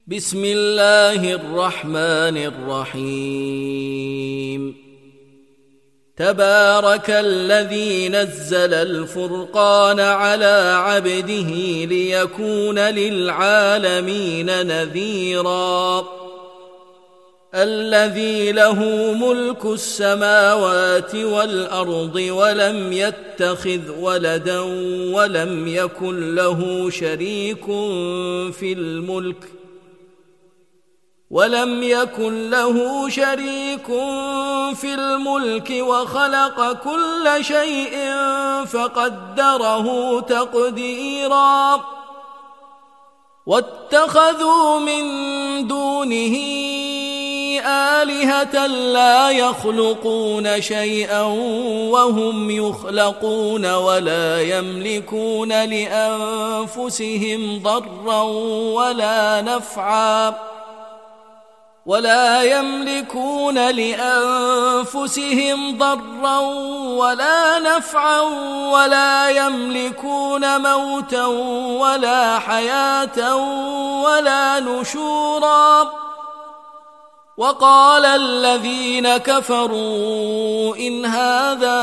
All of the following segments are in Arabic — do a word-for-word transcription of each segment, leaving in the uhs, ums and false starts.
بسم الله الرحمن الرحيم تبارك الذي نزل الفرقان على عبده ليكون للعالمين نذيرا الذي له ملك السماوات والأرض ولم يتخذ ولدا ولم يكن له شريك في الملك ولم يكن له شريك في الملك وخلق كل شيء فقدره تقديرا واتخذوا من دونه آلهة لا يخلقون شيئا وهم يخلقون ولا يملكون لأنفسهم ضرا ولا نفعا ولا يملكون لأنفسهم ضرا ولا نفعا ولا يملكون موتا ولا حياة ولا نشورا وقال الذين كفروا إن هذا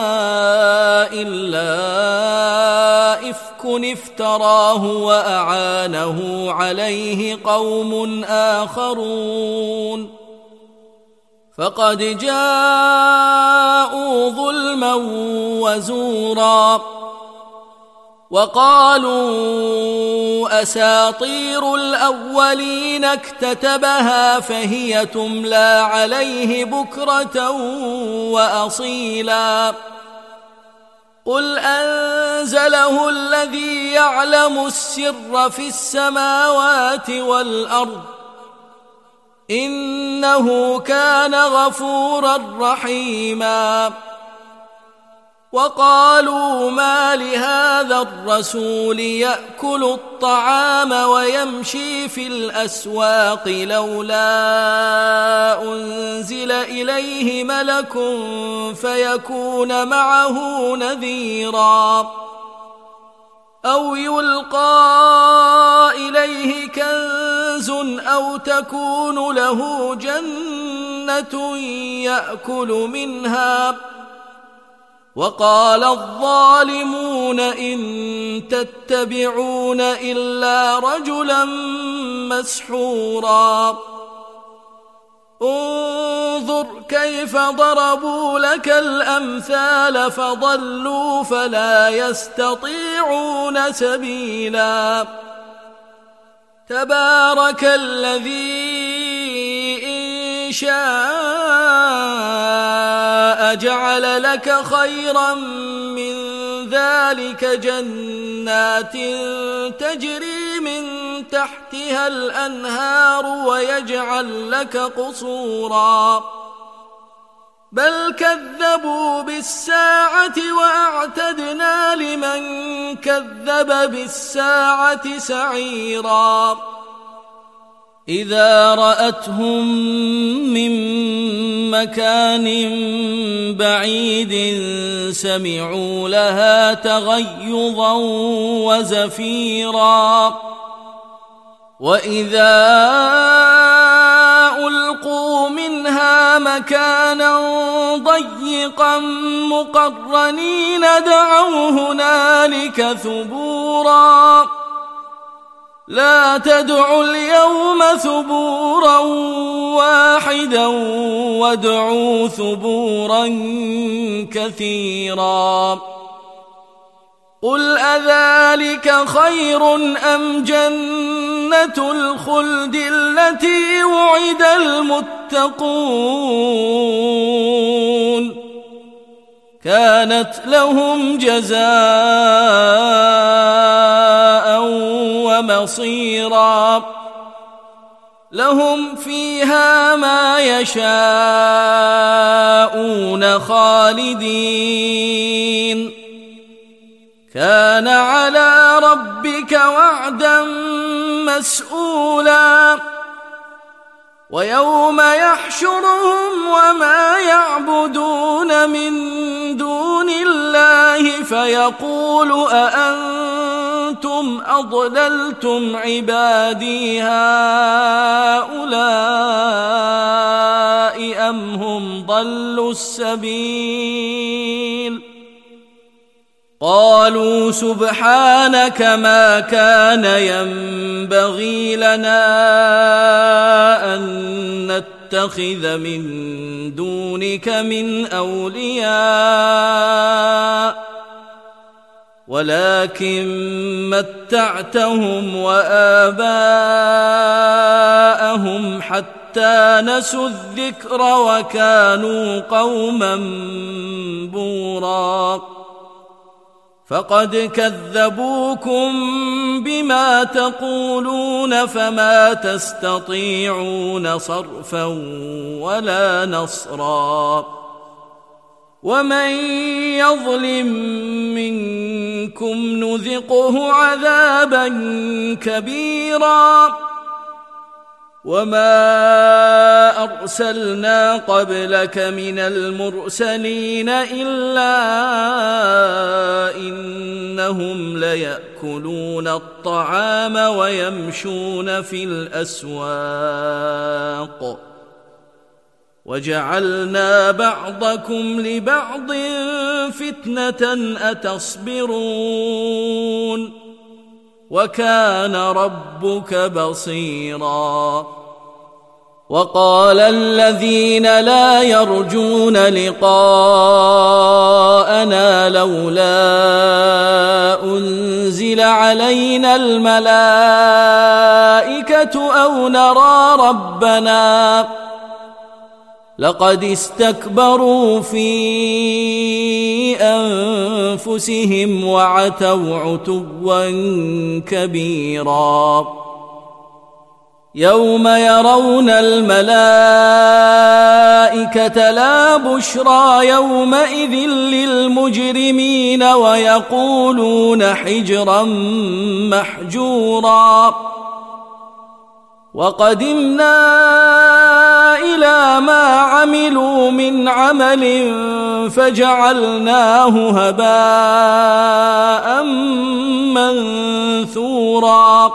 إلا إفك افتراه وأعانه عليه قوم آخرون فقد جاءوا ظلما وزورا وقالوا أساطير الأولين اكتتبها فهي تملى عليه بكرة وأصيلا قل أنزله الذي يعلم السر في السماوات والأرض إنه كان غفورا رحيما وقالوا ما لهذا الرسول يأكل الطعام ويمشي في الأسواق لولا أنزل إليه ملك فيكون معه نذيرا أو يلقى إليه كنز أو تكون له جنة يأكل منها وقال الظالمون إن تتبعون إلا رجلا مسحورا انظر كيف ضربوا لك الأمثال فضلوا فلا يستطيعون سبيلا تبارك الذي إن شاء جعل لك خيرا من ذلك جنات تجري من تحتها الأنهار ويجعل لك قصورا بل كذبوا بالساعة وأعتدنا لمن كذب بالساعة سعيرا إذا رأتهم من مكان بعيد سمعوا لها تغيظا وزفيرا وإذا ألقوا منها مكانا ضيقا مقرنين دعوا هنالك ثبورا لا تدعوا اليوم ثبورا واحدا وادعوا ثبورا كثيرا قل أذلك خير أم جنة الخلد التي وعد المتقون كانت لهم جزاء ومصيرا لهم فيها ما يشاءون خالدين كان على ربك وعدا مسؤولا ويوم يحشرهم وما يعبدون من دون الله فيقول أأنتم أضللتم عبادي هؤلاء وأضل السبيل قالوا سبحانك ما كان ينبغي لنا أن نتخذ من دونك من أولياء ولكن متعتهم وآباءهم حتى نسوا الذكر وكانوا قوما بورا فقد كذبوكم بما تقولون فما تستطيعون صرفا ولا نصرا ومن يظلم منكم نذقه عذابا كبيرا وما أرسلنا قبلك من المرسلين إلا إنهم ليأكلون الطعام ويمشون في الأسواق وجعلنا بعضكم لبعض فتنة أتصبرون وكان ربك بصيرا وقال الذين لا يرجون لقاءنا لولا أنزل علينا الملائكة أو نرى ربنا لقد استكبروا في أنفسهم وعتوا عتوا كبيرا يوم يرون الملائكة لا بشرى يومئذ للمجرمين ويقولون حجرا محجورا وقدمنا إلى ما عملوا من عمل فجعلناه هباء منثورا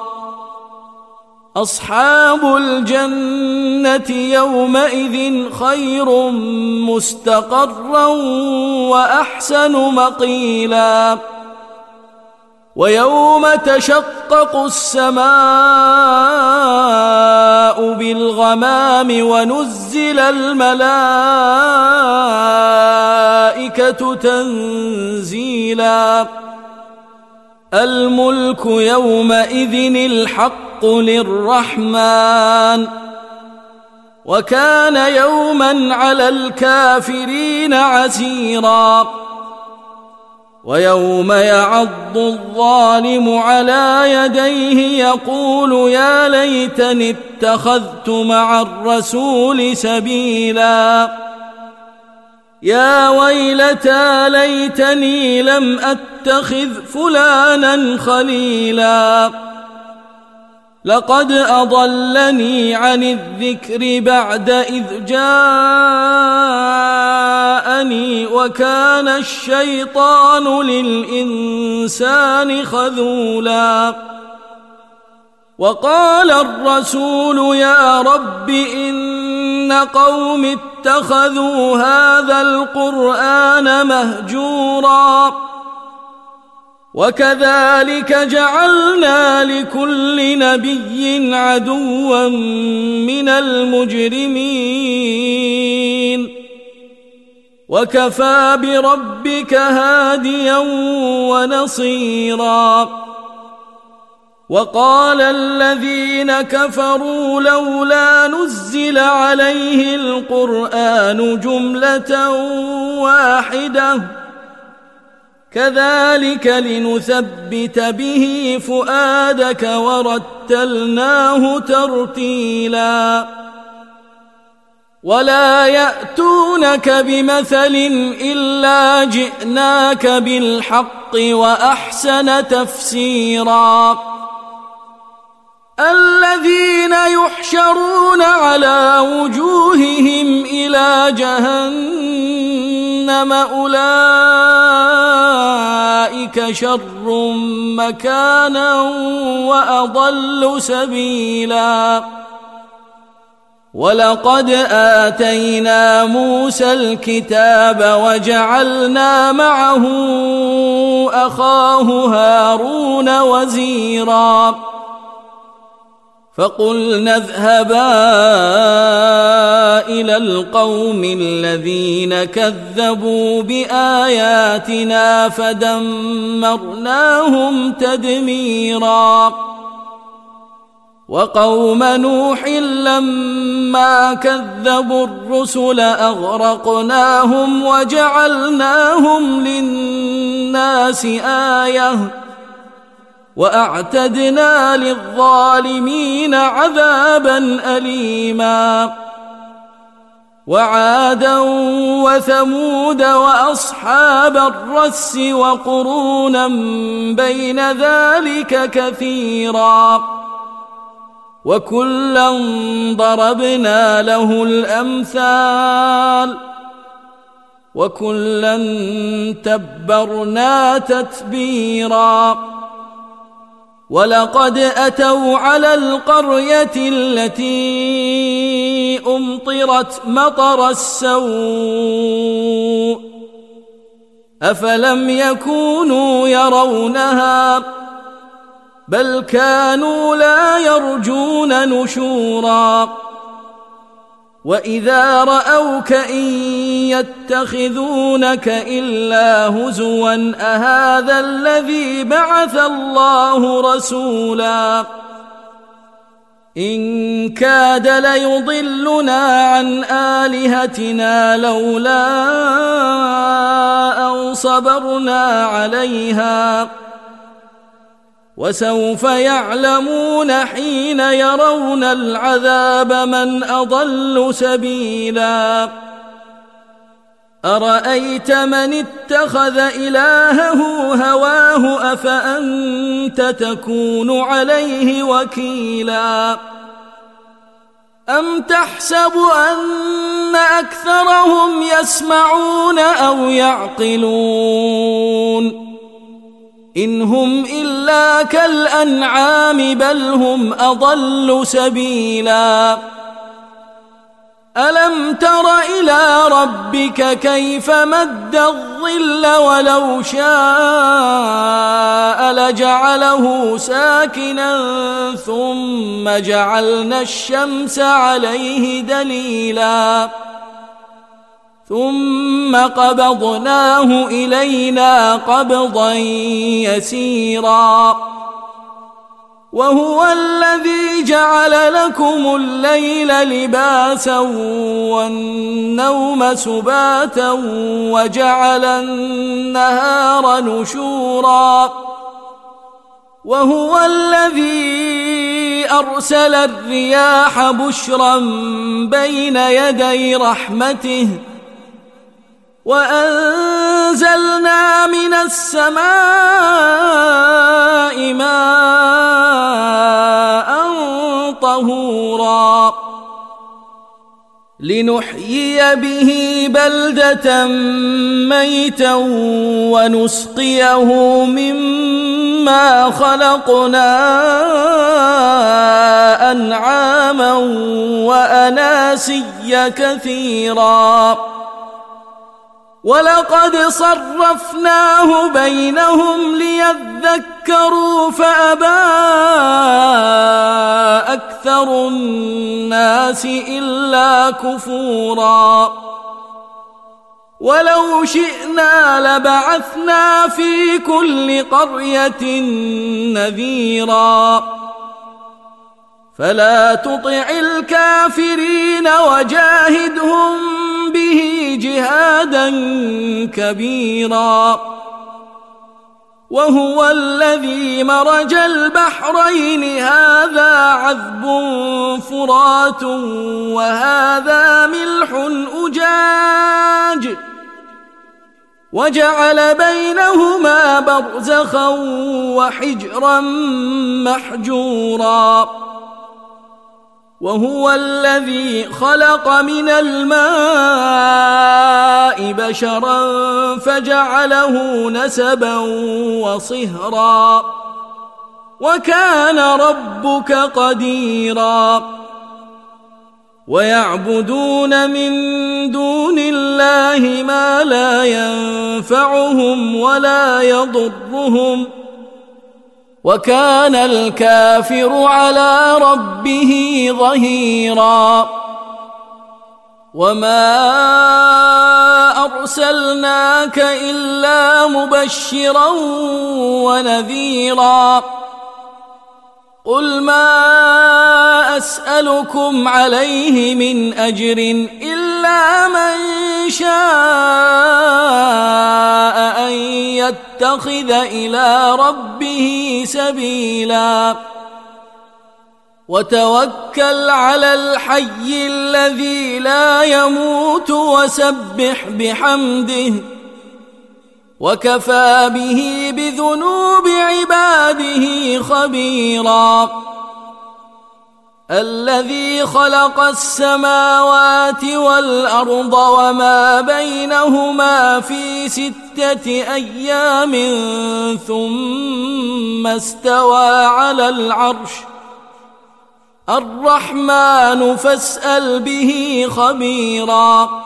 أصحاب الجنة يومئذ خير مستقرا وأحسن مقيلا ويوم تشقق السماء بالغمام ونزل الملائكة تنزيلا الملك يومئذ الحق للرحمن وكان يوما على الكافرين عسيرا ويوم يعض الظالم على يديه يقول يا ليتني اتخذت مع الرسول سبيلا يا ويلتى ليتني لم أتخذ فلانا خليلا لقد أضلني عن الذكر بعد إذ جاءني وكان الشيطان للإنسان خذولا وقال الرسول يا رب إن قوم اتخذوا هذا القرآن مهجورا وكذلك جعلنا لكل نبي عدوا من المجرمين وكفى بربك هاديا ونصيرا وقال الذين كفروا لولا نزل عليه القرآن جملة واحدة كذلك لنثبت به فؤادك ورتلناه ترتيلا ولا يأتونك بمثل إلا جئناك بالحق وأحسن تفسيرا الذين يحشرون على وجوههم إلى جهنم أولئك شر مكانا وأضل سبيلا ولقد آتينا موسى الكتاب وجعلنا معه أخاه هارون وزيرا فقلنا اذهبا إلى القوم الذين كذبوا بآياتنا فدمرناهم تدميرا وقوم نوح لما كذبوا الرسل أغرقناهم وجعلناهم للناس آية وأعتدنا للظالمين عذابا أليما وعادا وثمود وأصحاب الرس وقرونا بين ذلك كثيرا وكلا ضربنا له الأمثال وكلا تبرنا تتبيرا ولقد أتوا على القرية التي أمطرت مطر السوء أفلم يكونوا يرونها بل كانوا لا يرجون نشورا وإذا رأوك إن يتخذونك إلا هزوا أهذا الذي بعث الله رسولا إن كاد ليضلنا عن آلهتنا لولا أن صبرنا عليها وسوف يعلمون حين يرون العذاب من أضل سبيلا أرأيت من اتخذ إلهه هواه أفأنت تكون عليه وكيلا أم تحسب أن أكثرهم يسمعون أو يعقلون إن هم إلا كالأنعام بل هم أضل سبيلا ألم تر إلى ربك كيف مد الظل ولو شاء لجعله ساكنا ثم جعلنا الشمس عليه دليلا ثم قبضناه إلينا قبضا يسيرا وهو الذي جعل لكم الليل لباسا والنوم سباتا وجعل النهار نشورا وهو الذي أرسل الرياح بشرا بين يدي رحمته وأنزلنا من السماء ماء طهورا لنحيي به بلدة ميتا ونسقيه مما خلقنا أنعاما وأناسيا كثيرا ولقد صرفناه بينهم ليذكروا فأبى أكثر الناس إلا كفورا ولو شئنا لبعثنا في كل قرية نذيرا فلا تطع الكافرين وجاهدهم به جهادا كبيرا وهو الذي مرج البحرين هذا عذب فرات وهذا ملح أجاج وجعل بينهما برزخا وحجرا محجورا وهو الذي خلق من الماء بشرا فجعله نسبا وصهرا وكان ربك قديرا ويعبدون من دون الله ما لا ينفعهم ولا يضرهم وكان الكافر على ربه ظهيرا وما أرسلناك إلا مبشرا ونذيرا قل ما أسألكم عليه من أجر إلا من شاء أن يتخذ إلى ربه سبيلا وتوكل على الحي الذي لا يموت وسبح بحمده وكفى به بذنوب عباده خبيرا الذي خلق السماوات والأرض وما بينهما في ستة أيام ثم استوى على العرش الرحمن فاسأل به خبيرا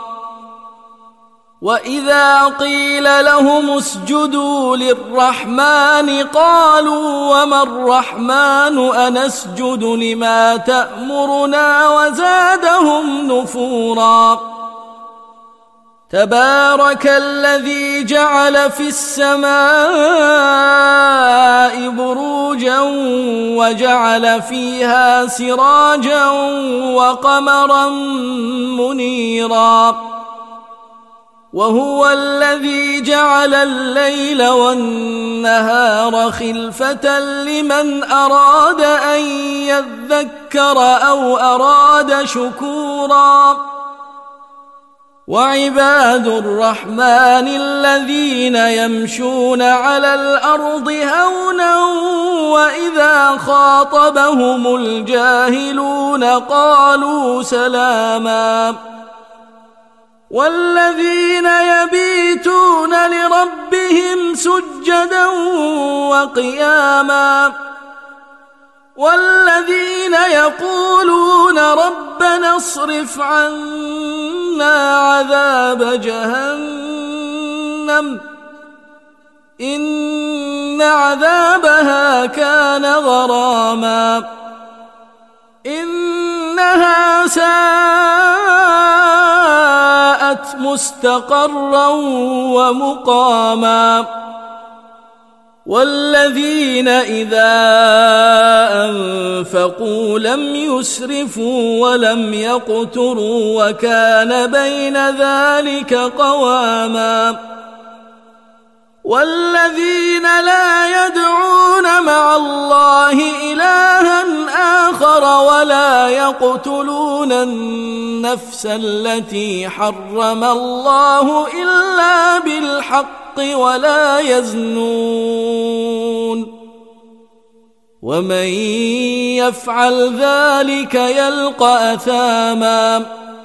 وإذا قيل لهم اسجدوا للرحمن قالوا وما الرحمن أنسجد لما تأمرنا وزادهم نفورا تبارك الذي جعل في السماء بروجا وجعل فيها سراجا وقمرا منيرا وهو الذي جعل الليل والنهار خلفة لمن أراد أن يذكر أو أراد شكورا وعباد الرحمن الذين يمشون على الأرض هونا وإذا خاطبهم الجاهلون قالوا سلاما والذين يبيتون لربهم سجدا وقياما والذين يقولون ربنا اصرف عنا عذاب جهنم إن عذابها كان غراما إنها ساءت مستقرا ومقاما والذين إذا أنفقوا لم يسرفوا ولم يقتروا وكان بين ذلك قواما والذين لا يدعون مع الله إلها آخر ولا يقتلون النفس التي حرم الله إلا بالحق ولا يزنون ومن يفعل ذلك يلقى أثاما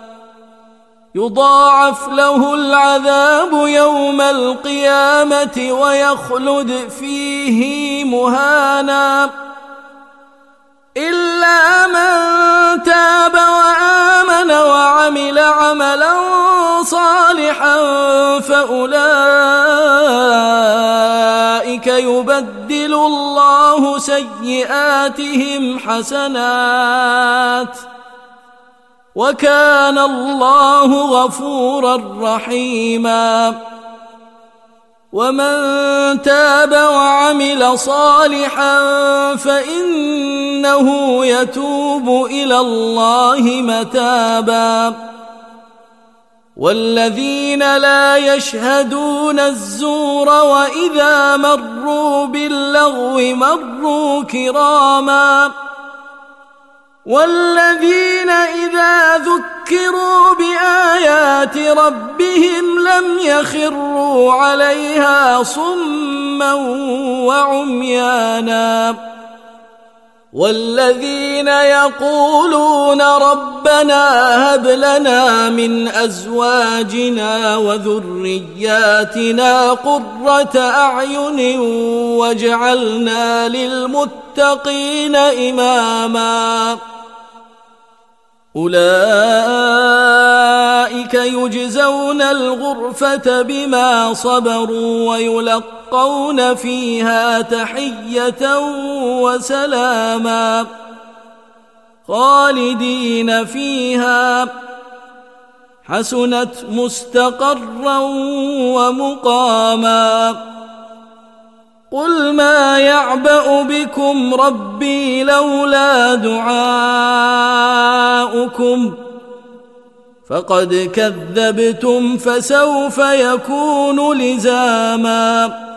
يضاعف له العذاب يوم القيامة ويخلد فيه مهانا إلا من تاب وآمن وعمل عملا صالحا فأولئك يبدل الله سيئاتهم حسنات وكان الله غفورا رحيما ومن تاب وعمل صالحا فإنه يتوب إلى الله متابا والذين لا يشهدون الزور وإذا مروا باللغو مروا كراما والذين إذا ذكروا بآيات ربهم لم يخروا عليها صما وعميانا والذين يقولون ربنا هب لنا من أزواجنا وذرياتنا قرة أعين واجعلنا للمتقين إماما أولئك يجزون الغرفة بما صبروا ويلقون فيها تحية وسلاما خالدين فيها حسنت مستقرا ومقاما قل ما يعبأ بكم ربي لولا دعاؤكم فقد كذبتم فسوف يكون لزاما